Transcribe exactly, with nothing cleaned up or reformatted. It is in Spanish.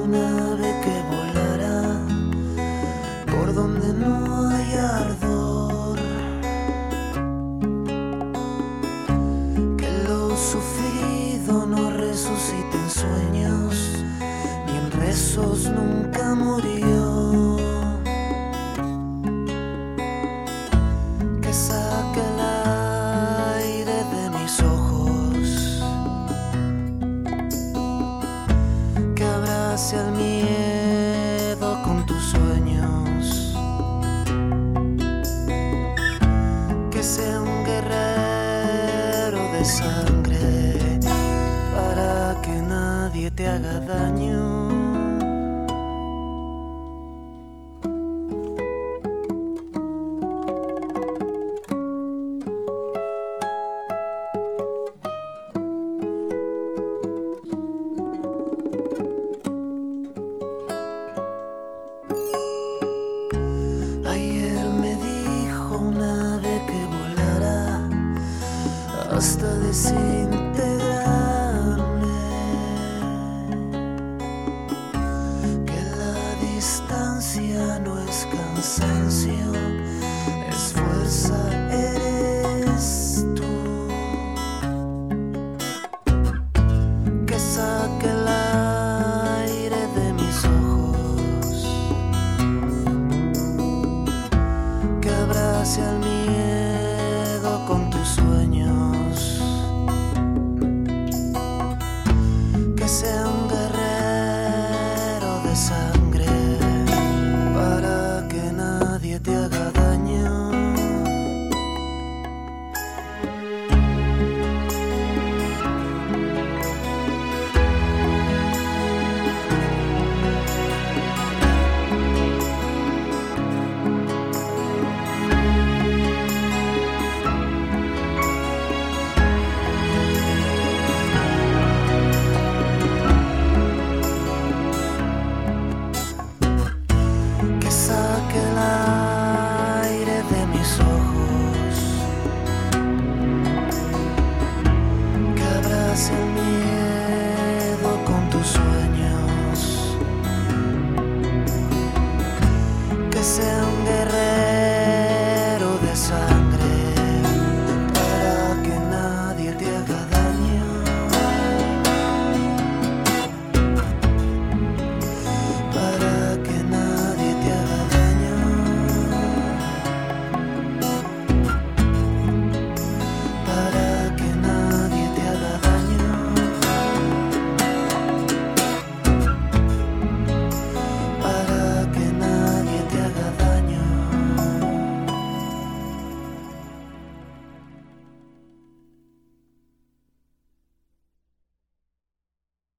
un ave que volará por donde no hay ardor, que lo sufrido no resucite en sueños, ni en rezos nunca murió, que saque el aire de mis ojos, que abrace al miedo con tus sueños, que sea un guerrero de sangre para que nadie te haga daño. Ayer me dijo un ave que volará hasta decir